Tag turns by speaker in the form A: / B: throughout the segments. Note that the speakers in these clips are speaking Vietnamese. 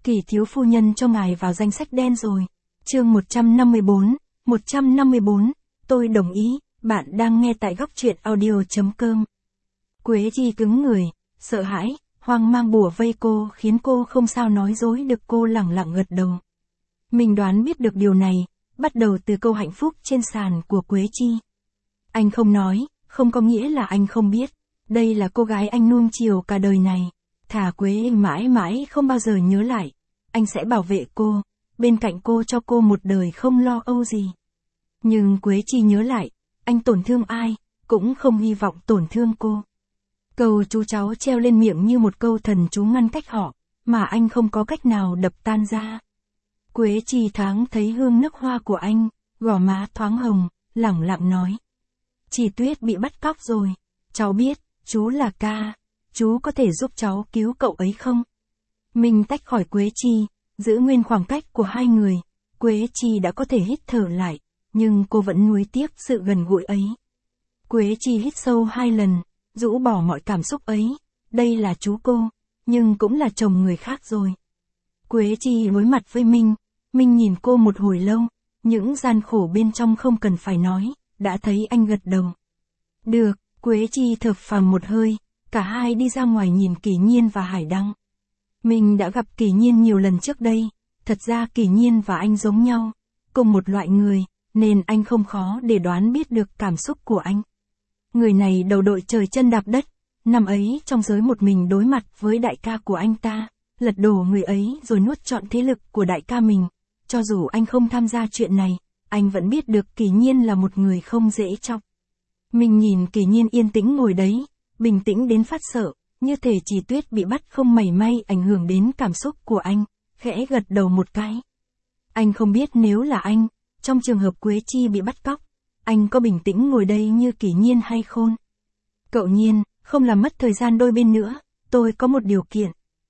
A: Kỳ thiếu phu nhân cho ngài vào danh sách đen rồi. Chương 154, tôi đồng ý, bạn đang nghe tại góc truyện audio.com. Quế Chi cứng người, sợ hãi, hoang mang bủa vây cô khiến cô không sao nói dối được, cô lẳng lặng gật đầu. Mình đoán biết được điều này, bắt đầu từ câu hạnh phúc trên sàn của Quế Chi. Anh không nói, không có nghĩa là anh không biết. Đây là cô gái anh nuông chiều cả đời này. Thà Quế mãi mãi không bao giờ nhớ lại. Anh sẽ bảo vệ cô, bên cạnh cô cho cô một đời không lo âu gì. Nhưng Quế Chi nhớ lại, anh tổn thương ai, cũng không hy vọng tổn thương cô. Câu chú cháu treo lên miệng như một câu thần chú ngăn cách họ, mà anh không có cách nào đập tan ra. Quế Chi thoáng thấy hương nước hoa của anh, gò má thoáng hồng, lẳng lặng nói. Chị Tuyết bị bắt cóc rồi, cháu biết, chú là ca, chú có thể giúp cháu cứu cậu ấy không? Mình tách khỏi Quế Chi, giữ nguyên khoảng cách của hai người. Quế Chi đã có thể hít thở lại, nhưng cô vẫn nuối tiếc sự gần gũi ấy. Quế Chi hít sâu 2 lần, rũ bỏ mọi cảm xúc ấy. Đây là chú cô, nhưng cũng là chồng người khác rồi. Quế Chi đối mặt với Minh nhìn cô một hồi lâu, những gian khổ bên trong không cần phải nói, đã thấy anh gật đầu. Được, Quế Chi thở phào một hơi, cả hai đi ra ngoài nhìn Kỳ Nhiên và Hải Đăng. Mình đã gặp Kỳ Nhiên nhiều lần trước đây, thật ra Kỳ Nhiên và anh giống nhau, cùng một loại người, nên anh không khó để đoán biết được cảm xúc của anh. Người này đầu đội trời chân đạp đất, năm ấy trong giới một mình đối mặt với đại ca của anh ta, lật đổ người ấy rồi nuốt trọn thế lực của đại ca mình. Cho dù anh không tham gia chuyện này, anh vẫn biết được Kỳ Nhiên là một người không dễ chọc. Mình nhìn Kỳ Nhiên yên tĩnh ngồi đấy, bình tĩnh đến phát sợ, như thể Chị Tuyết bị bắt không mảy may ảnh hưởng đến cảm xúc của anh, khẽ gật đầu một cái. Anh không biết nếu là anh, trong trường hợp Quế Chi bị bắt cóc, anh có bình tĩnh ngồi đây như Kỳ Nhiên hay không? Cậu Nhiên, không làm mất thời gian đôi bên nữa, tôi có một điều kiện.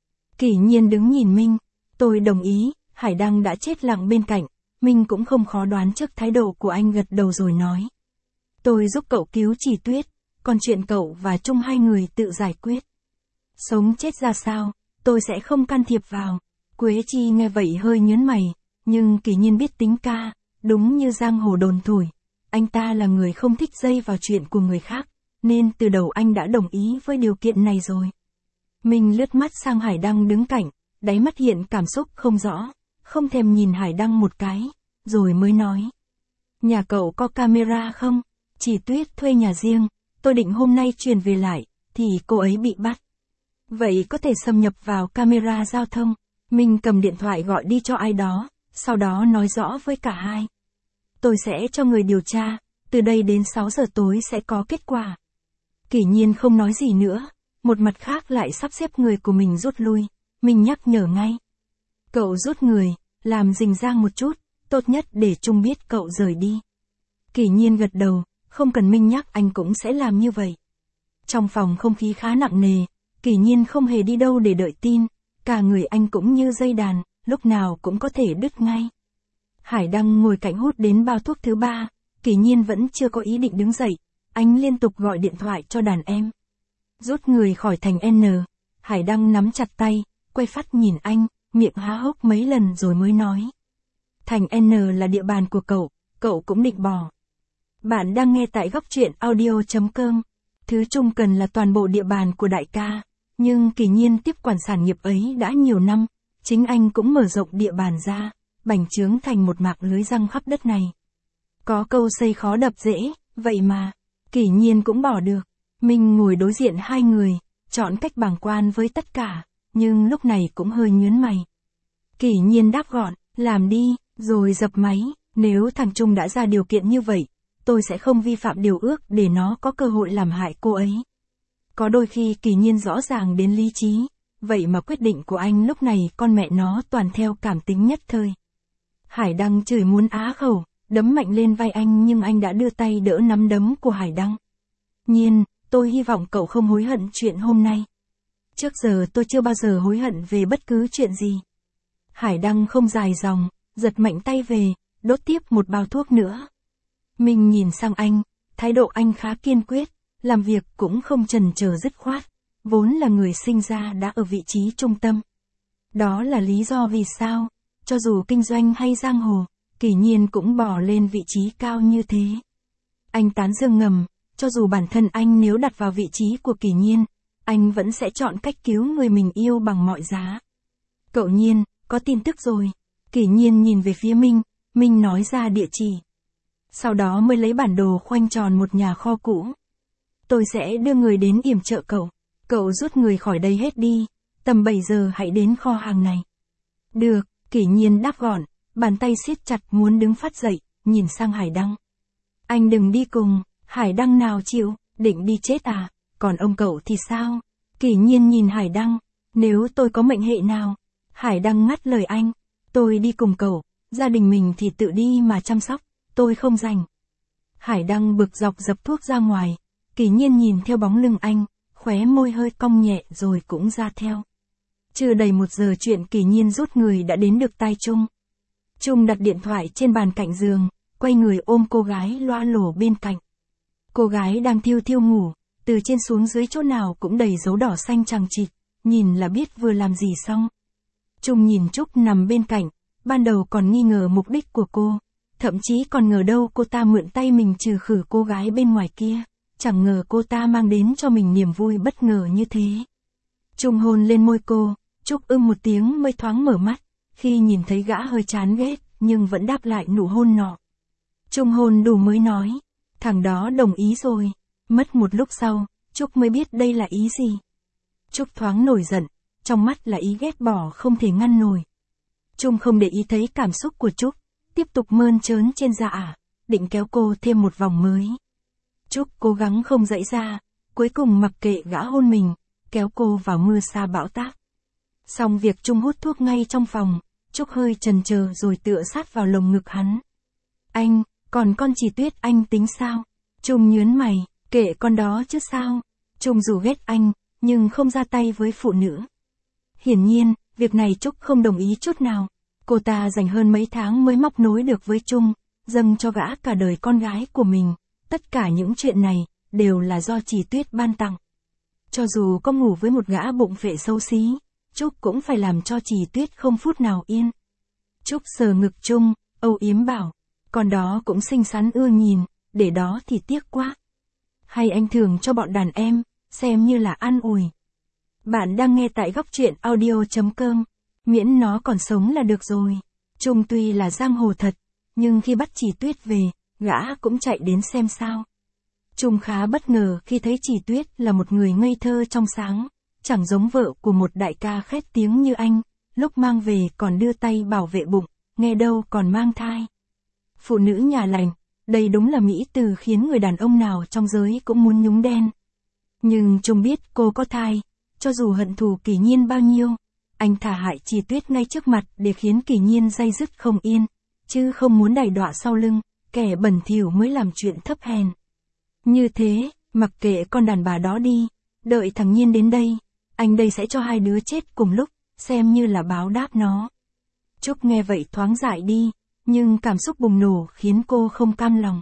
A: Kỳ Nhiên đứng nhìn Minh, tôi đồng ý. Hải Đăng đã chết lặng bên cạnh, Minh cũng không khó đoán trước thái độ của anh, gật đầu rồi nói. Tôi giúp cậu cứu Chị Tuyết, còn chuyện cậu và Trung hai người tự giải quyết. Sống chết ra sao, tôi sẽ không can thiệp vào. Quế Chi nghe vậy hơi nhớn mày, nhưng Kỳ Nhiên biết tính ca, đúng như giang hồ đồn thổi. Anh ta là người không thích dây vào chuyện của người khác, nên từ đầu anh đã đồng ý với điều kiện này rồi. Minh lướt mắt sang Hải Đăng đứng cạnh, đáy mắt hiện cảm xúc không rõ. Không thèm nhìn Hải Đăng một cái, rồi mới nói. Nhà cậu có camera không? Chị Tuyết thuê nhà riêng, tôi định hôm nay chuyển về lại, thì cô ấy bị bắt. Vậy có thể xâm nhập vào camera giao thông. Mình cầm điện thoại gọi đi cho ai đó, sau đó nói rõ với cả hai. Tôi sẽ cho người điều tra, từ đây đến 6 giờ tối sẽ có kết quả. Kỳ Nhiên không nói gì nữa, một mặt khác lại sắp xếp người của mình rút lui. Mình nhắc nhở ngay. Cậu rút người, làm rình rang một chút, tốt nhất để Trung biết cậu rời đi. Kỳ Nhiên gật đầu, không cần Minh nhắc anh cũng sẽ làm như vậy. Trong phòng không khí khá nặng nề, Kỳ Nhiên không hề đi đâu để đợi tin, cả người anh cũng như dây đàn, lúc nào cũng có thể đứt ngay. Hải Đăng ngồi cạnh hút đến bao thuốc thứ 3, Kỳ Nhiên vẫn chưa có ý định đứng dậy, anh liên tục gọi điện thoại cho đàn em. Rút người khỏi thành N, Hải Đăng nắm chặt tay, quay phát nhìn anh. Miệng há hốc mấy lần rồi mới nói. Thành N là địa bàn của cậu cũng định bỏ. Bạn đang nghe tại góc truyện audio.com. Thứ Trung cần là toàn bộ địa bàn của đại ca, nhưng Kỳ Nhiên tiếp quản sản nghiệp ấy đã nhiều năm, chính anh cũng mở rộng địa bàn ra, bành trướng thành một mạng lưới răng khắp đất này. Có câu xây khó đập dễ, vậy mà, Kỳ Nhiên cũng bỏ được. Mình ngồi đối diện hai người, chọn cách bàng quan với tất cả. Nhưng lúc này cũng hơi nhớn mày. Kỳ Nhiên đáp gọn, làm đi, rồi dập máy, nếu thằng Trung đã ra điều kiện như vậy, tôi sẽ không vi phạm điều ước để nó có cơ hội làm hại cô ấy. Có đôi khi Kỳ Nhiên rõ ràng đến lý trí, vậy mà quyết định của anh lúc này con mẹ nó toàn theo cảm tính nhất thời. Hải Đăng chửi muốn á khẩu, đấm mạnh lên vai anh nhưng anh đã đưa tay đỡ nắm đấm của Hải Đăng. Nhiên, tôi hy vọng cậu không hối hận chuyện hôm nay. Trước giờ tôi chưa bao giờ hối hận về bất cứ chuyện gì. Hải Đăng không dài dòng, giật mạnh tay về, đốt tiếp một bao thuốc nữa. Mình nhìn sang anh, thái độ anh khá kiên quyết, làm việc cũng không chần chờ dứt khoát, vốn là người sinh ra đã ở vị trí trung tâm. Đó là lý do vì sao, cho dù kinh doanh hay giang hồ, Kỷ Nhiên cũng bỏ lên vị trí cao như thế. Anh tán dương ngầm, cho dù bản thân anh nếu đặt vào vị trí của Kỷ Nhiên, anh vẫn sẽ chọn cách cứu người mình yêu bằng mọi giá. Cậu Nhiên, có tin tức rồi. Kỷ Nhiên nhìn về phía Minh, Minh nói ra địa chỉ. Sau đó mới lấy bản đồ khoanh tròn một nhà kho cũ. Tôi sẽ đưa người đến yểm trợ cậu. Cậu rút người khỏi đây hết đi, tầm 7 giờ hãy đến kho hàng này. Được, Kỷ Nhiên đáp gọn, bàn tay siết chặt muốn đứng phát dậy, nhìn sang Hải Đăng. Anh đừng đi cùng, Hải Đăng nào chịu, định đi chết à, còn ông cậu thì sao? Kỷ Nhiên nhìn Hải Đăng, nếu tôi có mệnh hệ nào? Hải Đăng ngắt lời anh, tôi đi cùng cậu, gia đình mình thì tự đi mà chăm sóc, tôi không rảnh. Hải Đăng bực dọc dập thuốc ra ngoài, Kỷ Nhiên nhìn theo bóng lưng anh, khóe môi hơi cong nhẹ rồi cũng ra theo. Chưa đầy 1 giờ chuyện Kỷ Nhiên rút người đã đến được tai Trung. Trung đặt điện thoại trên bàn cạnh giường, quay người ôm cô gái loa lổ bên cạnh. Cô gái đang thiêu thiêu ngủ, từ trên xuống dưới chỗ nào cũng đầy dấu đỏ xanh chằng chịt, nhìn là biết vừa làm gì xong. Trung nhìn Trúc nằm bên cạnh, ban đầu còn nghi ngờ mục đích của cô, thậm chí còn ngờ đâu cô ta mượn tay mình trừ khử cô gái bên ngoài kia, chẳng ngờ cô ta mang đến cho mình niềm vui bất ngờ như thế. Trung hôn lên môi cô, Trúc một tiếng mới thoáng mở mắt, khi nhìn thấy gã hơi chán ghét, nhưng vẫn đáp lại nụ hôn nọ. Trung hôn đủ mới nói, thằng đó đồng ý rồi. Mất một lúc sau, Trúc mới biết đây là ý gì. Trúc thoáng nổi giận, trong mắt là ý ghét bỏ không thể ngăn nổi. Trung không để ý thấy cảm xúc của Trúc, tiếp tục mơn trớn trên da ả, định kéo cô thêm một vòng mới. Trúc cố gắng không dãy ra, cuối cùng mặc kệ gã hôn mình, kéo cô vào mưa sa bão táp. Xong việc Trung hút thuốc ngay trong phòng, Trúc hơi chần chờ rồi tựa sát vào lồng ngực hắn. Anh, còn con Chỉ Tuyết anh tính sao? Trung nhớn mày, kệ con đó chứ sao? Trung dù ghét anh, nhưng không ra tay với phụ nữ. Hiển nhiên, việc này Trúc không đồng ý chút nào. Cô ta dành hơn mấy tháng mới móc nối được với Trung, dâng cho gã cả đời con gái của mình. Tất cả những chuyện này, đều là do Chỉ Tuyết ban tặng. Cho dù có ngủ với một gã bụng phệ xấu xí, Trúc cũng phải làm cho Chỉ Tuyết không phút nào yên. Trúc sờ ngực Trung, âu yếm bảo, con đó cũng xinh xắn ưa nhìn, để đó thì tiếc quá. Hay anh thưởng cho bọn đàn em, xem như là an ủi. Bạn đang nghe tại góc truyện audio.com, miễn nó còn sống là được rồi. Trung tuy là giang hồ thật, nhưng khi bắt Chỉ Tuyết về, gã cũng chạy đến xem sao. Trung khá bất ngờ khi thấy Chỉ Tuyết là một người ngây thơ trong sáng, chẳng giống vợ của một đại ca khét tiếng như anh, lúc mang về còn đưa tay bảo vệ bụng, nghe đâu còn mang thai. Phụ nữ nhà lành, đây đúng là mỹ từ khiến người đàn ông nào trong giới cũng muốn nhúng đen. Nhưng Trung biết cô có thai, cho dù hận thù Kỷ Nhiên bao nhiêu, anh thả hại Chỉ Tuyết ngay trước mặt để khiến Kỷ Nhiên day dứt không yên, chứ không muốn đày đọa sau lưng, kẻ bẩn thỉu mới làm chuyện thấp hèn. Như thế, mặc kệ con đàn bà đó đi, đợi thằng Nhiên đến đây, anh đây sẽ cho hai đứa chết cùng lúc, xem như là báo đáp nó. Trúc nghe vậy thoáng dại đi, nhưng cảm xúc bùng nổ khiến cô không cam lòng.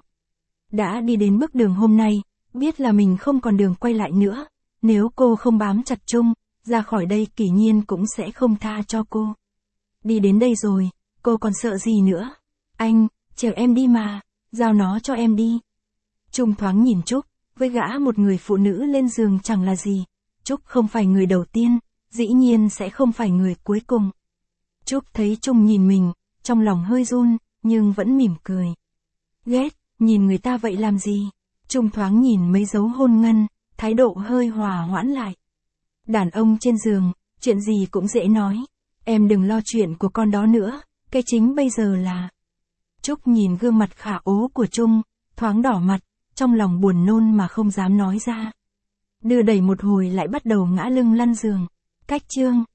A: Đã đi đến bước đường hôm nay, biết là mình không còn đường quay lại nữa, nếu cô không bám chặt Trung, ra khỏi đây Kỷ Nhiên cũng sẽ không tha cho cô. Đi đến đây rồi, cô còn sợ gì nữa? Anh, chở em đi mà, giao nó cho em đi. Trung thoáng nhìn Trúc, với gã một người phụ nữ lên giường chẳng là gì. Trúc không phải người đầu tiên, dĩ nhiên sẽ không phải người cuối cùng. Trúc thấy Trung nhìn mình, trong lòng hơi run, nhưng vẫn mỉm cười. Ghét, nhìn người ta vậy làm gì? Trung thoáng nhìn mấy dấu hôn ngân, thái độ hơi hòa hoãn lại. Đàn ông trên giường, chuyện gì cũng dễ nói. Em đừng lo chuyện của con đó nữa, cái chính bây giờ là... Trúc nhìn gương mặt khả ố của Trung, thoáng đỏ mặt, trong lòng buồn nôn mà không dám nói ra. Đưa đẩy một hồi lại bắt đầu ngã lưng lăn giường. Cách chương